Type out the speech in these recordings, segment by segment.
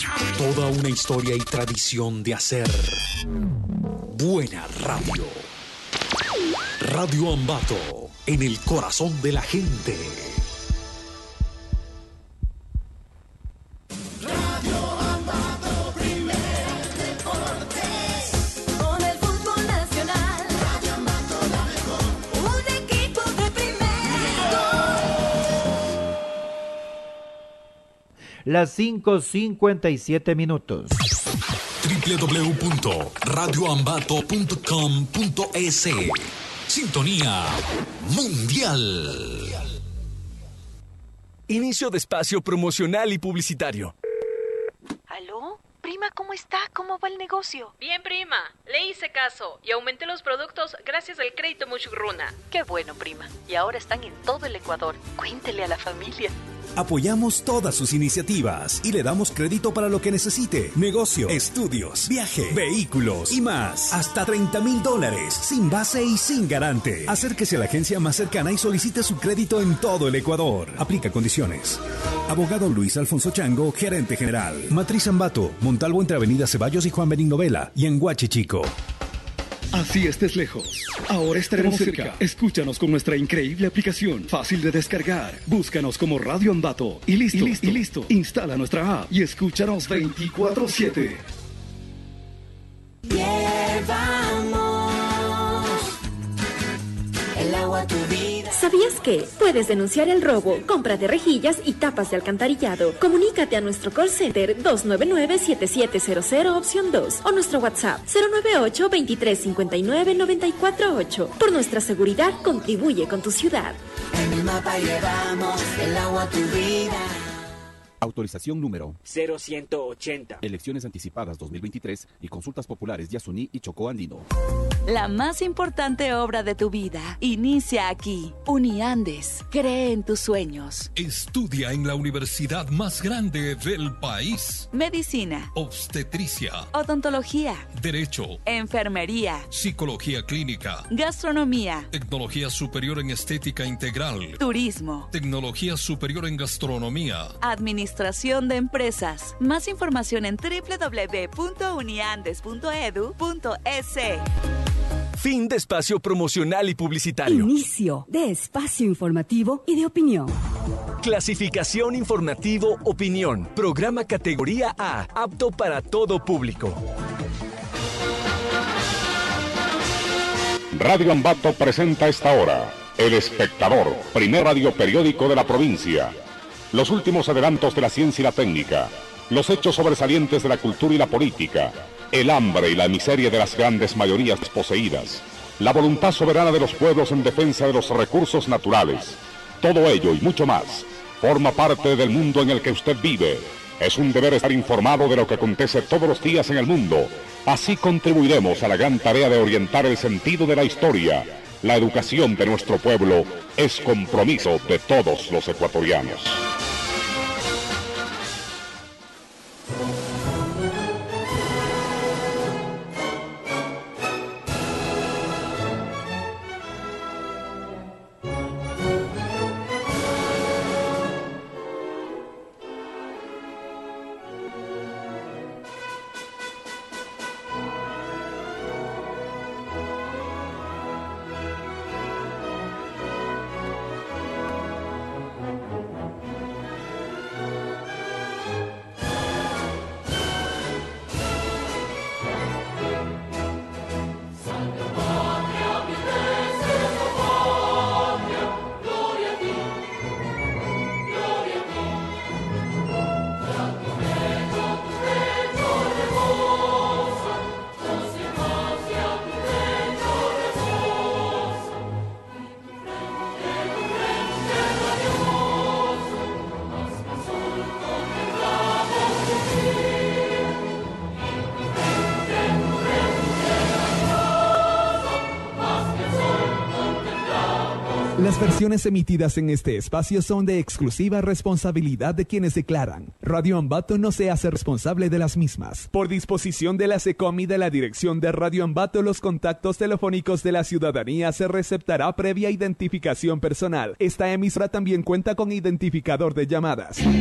Toda una historia y tradición de hacer buena radio. Radio Ambato, en el corazón de la gente. Radio Ambato, primer deportes. Con el fútbol nacional. Radio Ambato, la mejor. Un equipo de primera. Las 5:57 minutos. www.radioambato.com.es. Sintonía mundial. Inicio de espacio promocional y publicitario. ¿Aló? Prima, ¿cómo está? ¿Cómo va el negocio? Bien, prima. Le hice caso y aumenté los productos gracias al crédito Muchugruna. Qué bueno, prima. Y ahora están en todo el Ecuador. Cuéntele a la familia. Apoyamos todas sus iniciativas y le damos crédito para lo que necesite. Negocio, estudios, viaje, vehículos y más. Hasta $30,000, sin base y sin garante. Acérquese a la agencia más cercana y solicite su crédito en todo el Ecuador. Aplica condiciones. Abogado Luis Alfonso Chango, gerente general. Matriz Ambato, Montalvo entre Avenida Ceballos y Juan Benigno Vela. Y en Huachichico. Así estés lejos, ahora estaremos cerca. Escúchanos con nuestra increíble aplicación, fácil de descargar. Búscanos como Radio Ambato y listo. Instala nuestra app y escúchanos 24/7. Llevamos el agua a tu vida. ¿Sabías que puedes denunciar el robo, compra de rejillas y tapas de alcantarillado? Comunícate a nuestro call center 299-7700 opción 2 o nuestro WhatsApp 098-2359-948. Por nuestra seguridad, contribuye con tu ciudad. En el mapa llevamos el agua a tu vida. Autorización número 0180. Elecciones anticipadas 2023 y consultas populares Yasuní y Chocó Andino. La más importante obra de tu vida inicia aquí. Uniandes, cree en tus sueños. Estudia en la universidad más grande del país. Medicina, obstetricia, odontología, derecho, enfermería, psicología clínica, gastronomía, tecnología superior en estética integral, turismo, tecnología superior en gastronomía, administración de empresas. Más información en www.uniandes.edu.es. Fin de espacio promocional y publicitario. Inicio de espacio informativo y de opinión. Clasificación informativo opinión. Programa categoría A, apto para todo público. Radio Ambato presenta esta hora El Espectador, primer radioperiódico de la provincia. Los últimos adelantos de la ciencia y la técnica, los hechos sobresalientes de la cultura y la política, el hambre y la miseria de las grandes mayorías desposeídas, la voluntad soberana de los pueblos en defensa de los recursos naturales. Todo ello y mucho más forma parte del mundo en el que usted vive. Es un deber estar informado de lo que acontece todos los días en el mundo. Así contribuiremos a la gran tarea de orientar el sentido de la historia. La educación de nuestro pueblo es compromiso de todos los ecuatorianos. Las versiones emitidas en este espacio son de exclusiva responsabilidad de quienes declaran. Radio Ambato no se hace responsable de las mismas. Por disposición de la SECOM y de la dirección de Radio Ambato, los contactos telefónicos de la ciudadanía se receptará previa identificación personal. Esta emisora también cuenta con identificador de llamadas.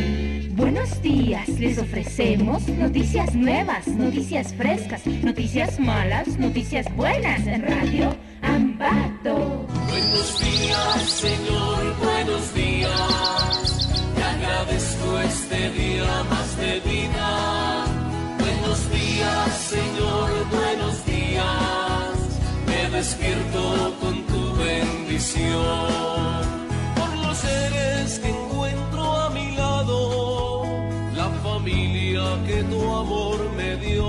Buenos días, les ofrecemos noticias nuevas, noticias frescas, noticias malas, noticias buenas en Radio Ambato. Buenos días, Señor, buenos días. Te agradezco este día más de vida. Buenos días, Señor, buenos días. Me despierto con tu bendición. Por los seres que encuentro a mi lado, la familia que tu amor me dio,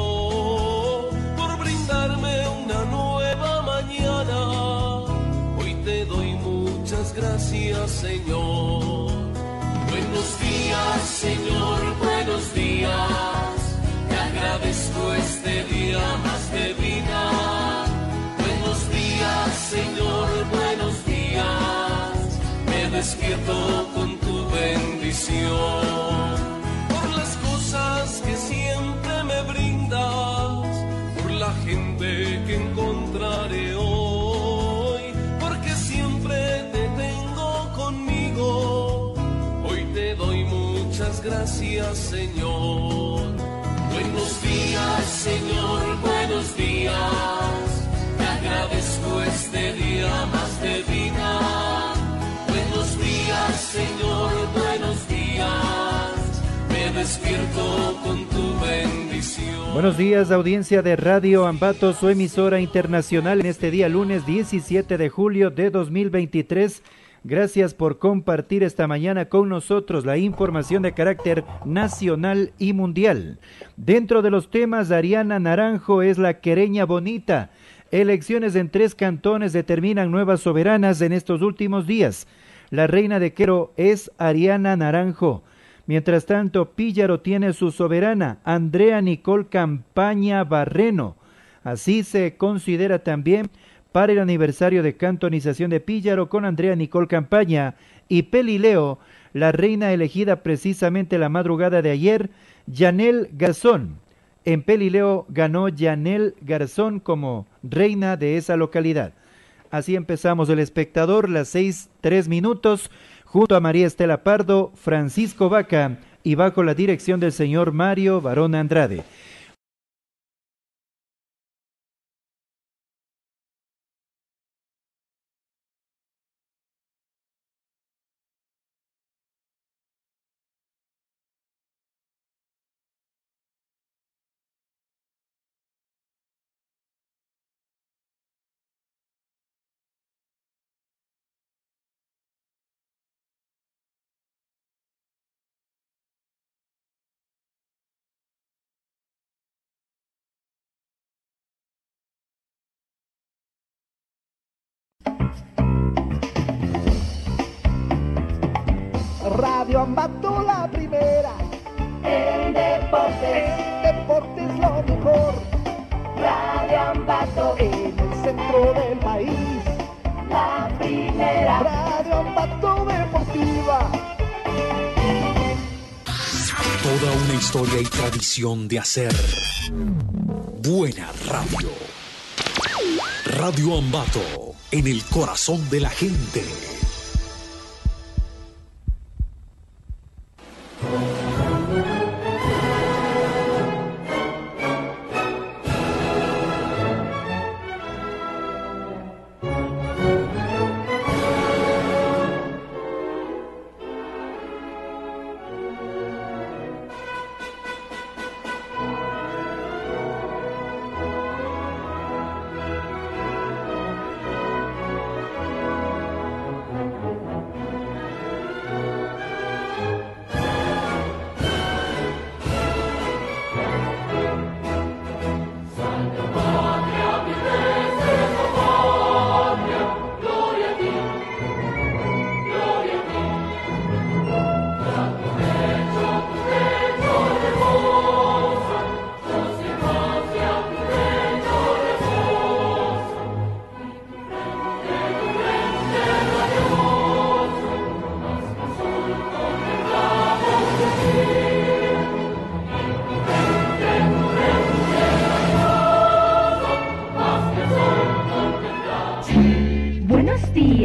por brindarme una nueva mañana. Hoy te doy muchas gracias, Señor. Buenos días, Señor, buenos días. Te agradezco este día más de vida. Buenos días, Señor, buenos días. Me despierto con tu bendición. Por las cosas que siempre me brindas, por la gente que encontraré hoy, porque siempre te tengo conmigo. Hoy te doy muchas gracias, Señor. Buenos días, Señor, buenos días. Te agradezco este día más de vida. Buenos días, Señor, buenos días. Me despierto con tu bendición. Buenos días, audiencia de Radio Ambato, su emisora internacional en este día lunes 17 de julio de 2023. Gracias por compartir esta mañana con nosotros la información de carácter nacional y mundial. Dentro de los temas, Ariana Naranjo es la quereña bonita. Elecciones en 3 cantones determinan nuevas soberanas en estos últimos días. La reina de Quero es Ariana Naranjo. Mientras tanto, Píllaro tiene su soberana, Andrea Nicole Campaña Barreno. Así se considera también para el aniversario de cantonización de Píllaro con Andrea Nicole Campaña y Pelileo, la reina elegida precisamente la madrugada de ayer, Yanel Garzón. En Pelileo ganó Yanel Garzón como reina de esa localidad. Así empezamos El Espectador, las 6:03, junto a María Estela Pardo, Francisco Vaca y bajo la dirección del señor Mario Barón Andrade. Radio Ambato la primera, en deportes lo mejor. Radio Ambato en el centro del país, la primera. Radio Ambato deportiva. Toda una historia y tradición de hacer buena radio. Radio Ambato, en el corazón de la gente.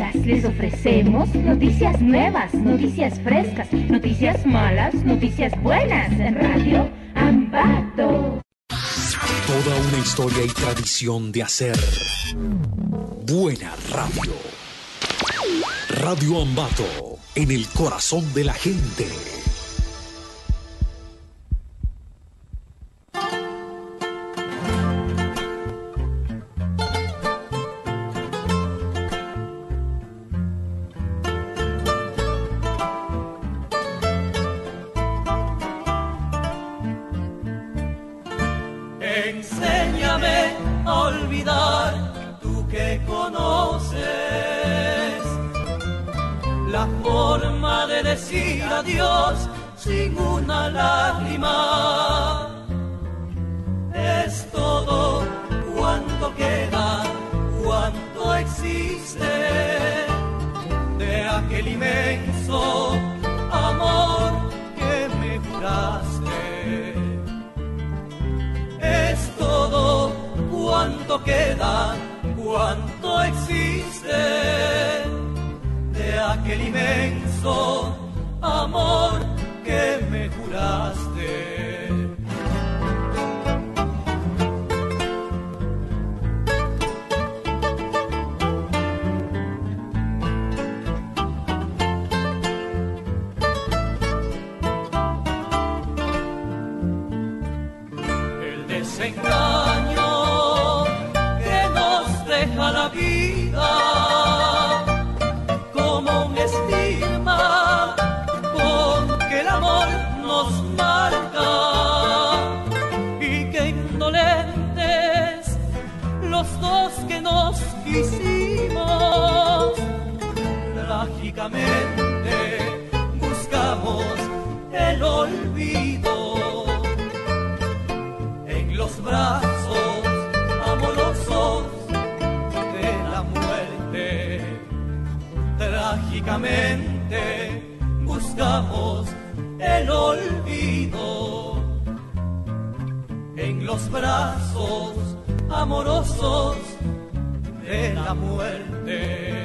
días les ofrecemos noticias nuevas, noticias frescas, noticias malas, noticias buenas en Radio Ambato. Toda una historia y tradición de hacer buena radio. Radio Ambato, en el corazón de la gente. Enséñame a olvidar, tú que conoces la forma de decir adiós sin una lágrima. Es todo cuanto queda, cuanto existe de aquel inmenso amor que me juraste. Es todo cuanto queda, cuanto existe de aquel inmenso amor que me juraste. El desengaño que nos deja la vida como un estigma con que el amor nos marca, y que indolentes los dos que nos quisimos, trágicamente buscamos el olvido en los brazos amorosos de la muerte. Trágicamente buscamos el olvido en los brazos amorosos de la muerte.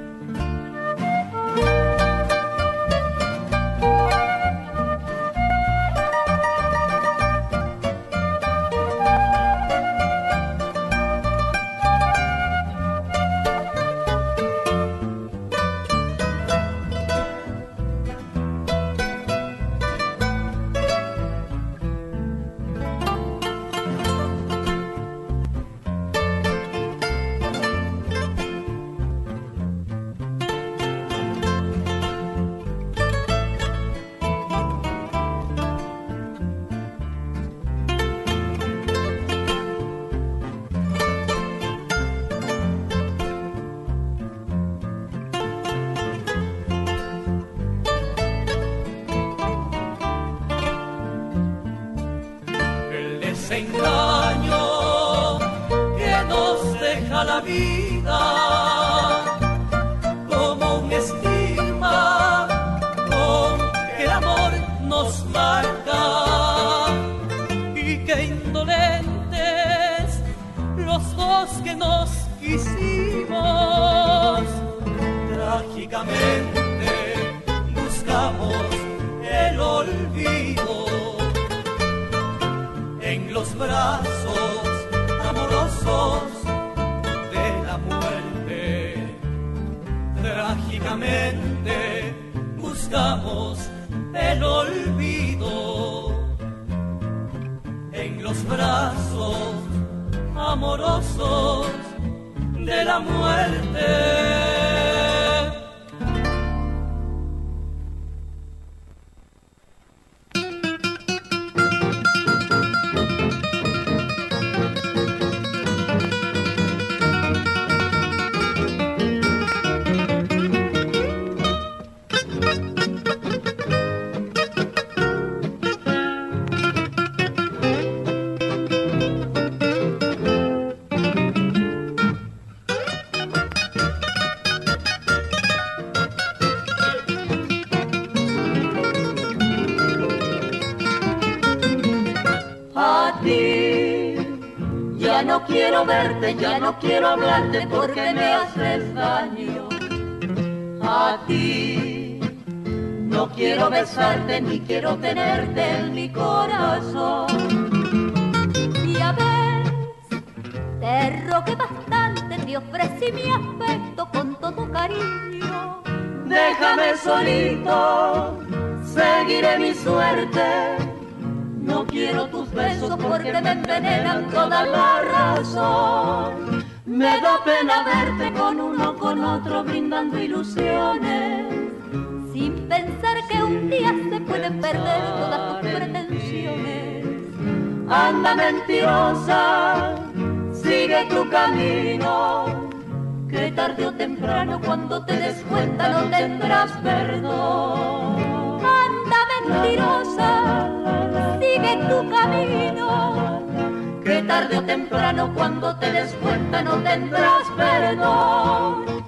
Desengaño que nos deja la vida como un estigma con que el amor nos marca, y que indolentes los dos que nos quisimos, trágicamente buscamos el olvido en los brazos amorosos de la muerte. Trágicamente buscamos el olvido en los brazos amorosos de la muerte. Ya no quiero verte, ya no quiero hablarte porque me haces daño. a ti. No quiero besarte ni quiero tenerte en mi corazón. Ya ves, te rogué bastante, te ofrecí mi afecto con todo cariño. Déjame solito, seguiré mi suerte. No quiero tus besos porque me envenenan toda la razón. Me da pena verte con uno con otro brindando ilusiones, sin pensar que un día se pueden perder todas tus pretensiones. Anda mentirosa, sigue tu camino, que tarde o temprano cuando te des cuenta no tendrás perdón. Anda mentirosa, sigue tu camino, que tarde o temprano cuando te des cuenta no tendrás perdón.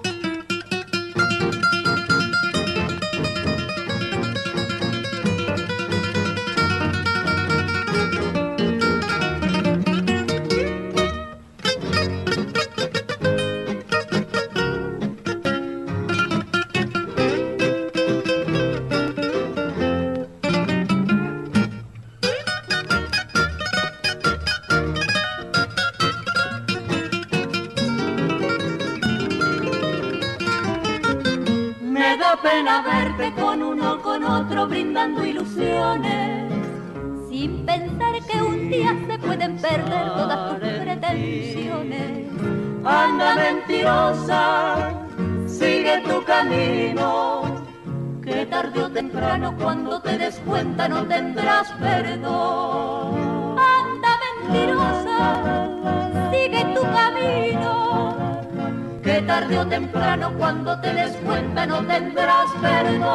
Pena verte con uno con otro brindando ilusiones, sin pensar que un día se pueden perder todas tus pretensiones. Anda mentirosa, sigue tu camino, que tarde o temprano cuando te des cuenta no tendrás perdón. Anda mentirosa, sigue tu camino, que tarde o temprano cuando te des cuenta no tendrás perdón.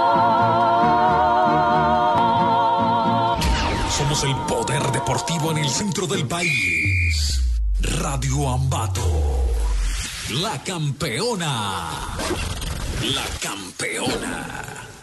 Somos el poder deportivo en el centro del país. Radio Ambato, la campeona. La campeona.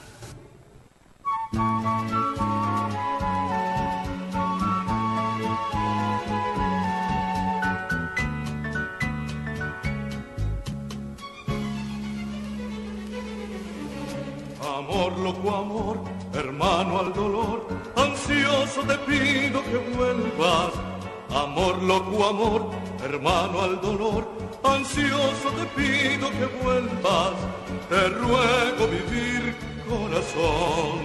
Amor, loco amor, hermano al dolor, ansioso te pido que vuelvas. Amor, loco amor, hermano al dolor, ansioso te pido que vuelvas. Te ruego vivir, corazón.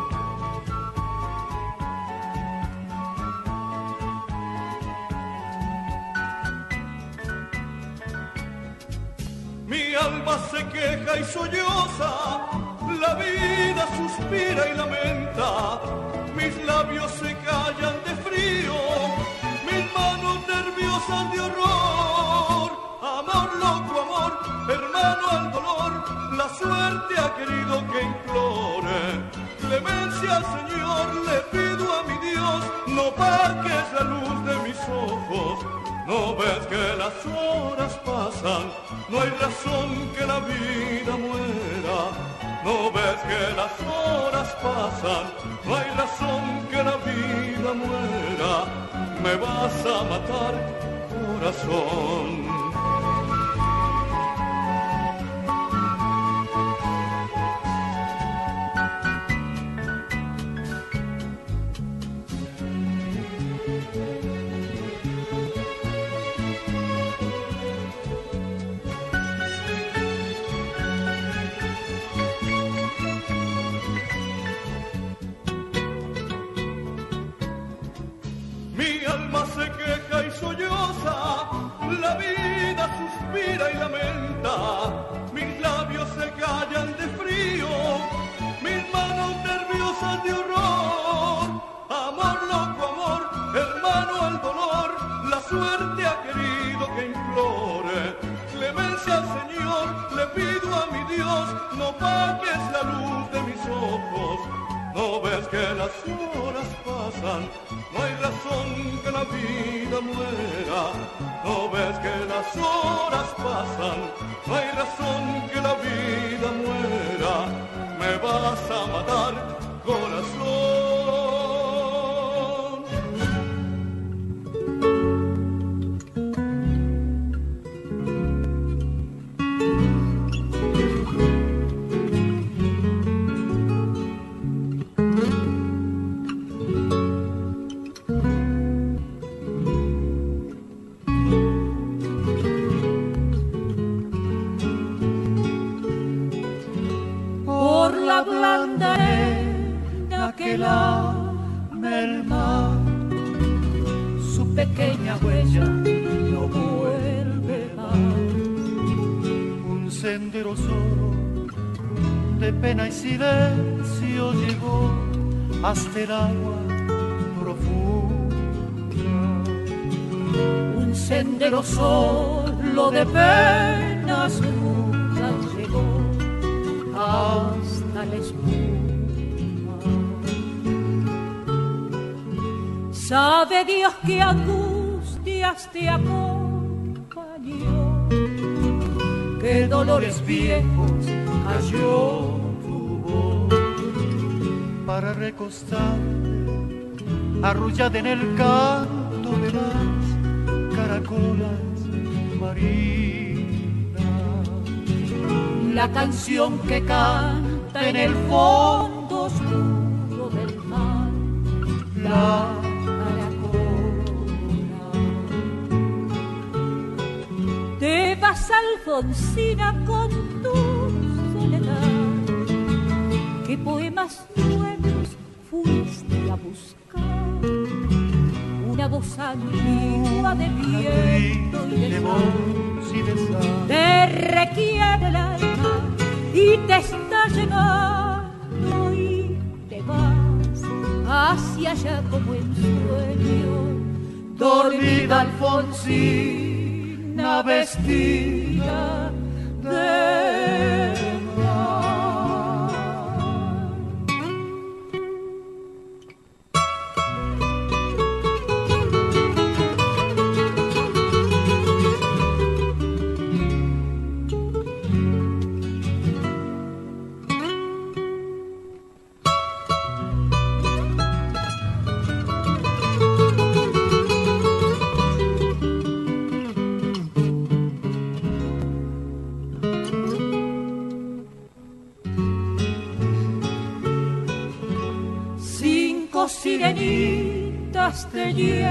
Mi alma se queja y solloza, la vida suspira y lamenta, mis labios se callan de frío, mis manos nerviosas de horror. Amor, loco amor, hermano al dolor, la suerte ha querido que implore. Clemencia al Señor le pido a mi Dios, no pagues la luz de mis ojos. No ves que las horas pasan, no hay razón que la vida muera. No ves que las horas pasan, no hay razón que la vida muera. Me vas a matar, corazón. Se queja y solloza, la vida suspira y lamenta, mis labios se callan de frío, mis manos nerviosas de horror. Amor, loco amor, hermano al dolor, la suerte ha querido que implore. Clemencia al Señor le pido a mi Dios, no pagues la luz de mis ojos. No ves que las horas pasan, no hay razón que la vida muera. No ves que las horas pasan, no hay razón que la vida muera. Me vas a matar, corazón. pequeña huella no vuelve más. Un sendero solo de pena y silencio llegó hasta el agua profunda. Un sendero solo de penas mudas llegó hasta la espuma. Sabe Dios qué angustias te acompañó, qué dolores viejos cayó tu voz. Para recostarte arrullada en el canto de las caracolas marinas. La canción que canta en el fondo oscuro del mar, la caracola. Te vas, Alfonsina, con tu soledad. ¿Qué poemas nuevos fuiste a buscar? Una voz antigua de viento y de sal te requiere el alma y te está llegando y te vas hacia allá como en sueño. Dormida Alfonsina vestida de sirenitas te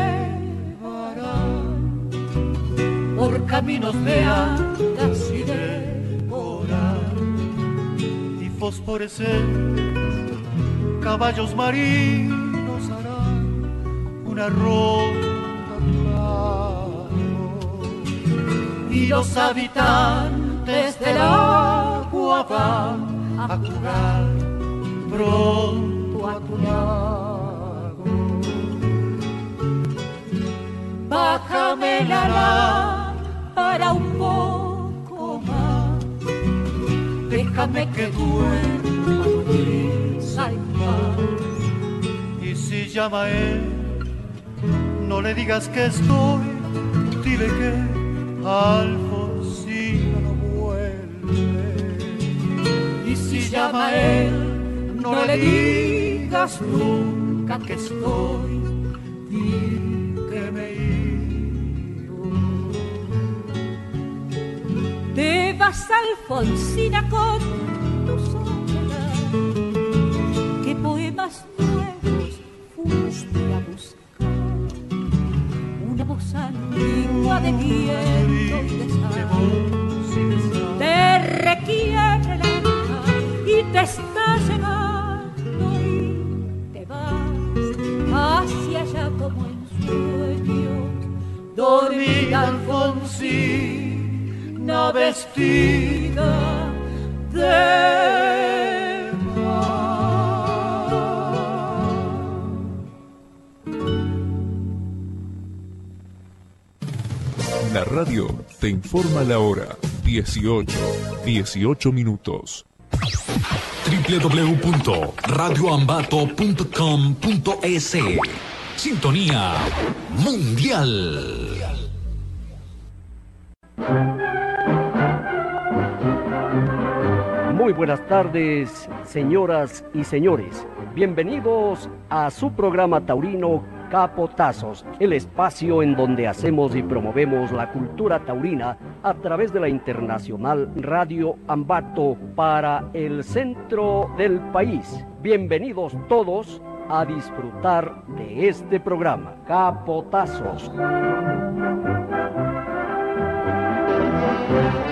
llevarán por caminos de hadas y de coral, y fosforescentes caballos marinos harán una ronda a tu lado, y los habitantes del agua van a jugar pronto a tu lado. Bájame la lámpara un poco más, déjame que duerma brisa en paz. Y si llama él, no le digas que estoy, dile que Alfonsina no vuelve. Y si llama él, no le digas nunca que estoy, dile que me he ido. Te vas, Alfonsina, con tu soledad. ¿Qué poemas nuevos fuiste a buscar? Una voz antigua de viento y de sal te requiere el alma y te está llegando y te vas hacia allá como en sueño. Dormida Alfonsina vestida de La radio te informa la hora. 18 minutos. www.radioambato.com.es. Sintonía mundial. Muy buenas tardes, señoras y señores. Bienvenidos a su programa taurino Capotazos, el espacio en donde hacemos y promovemos la cultura taurina a través de la internacional Radio Ambato para el centro del país. Bienvenidos todos a disfrutar de este programa, Capotazos.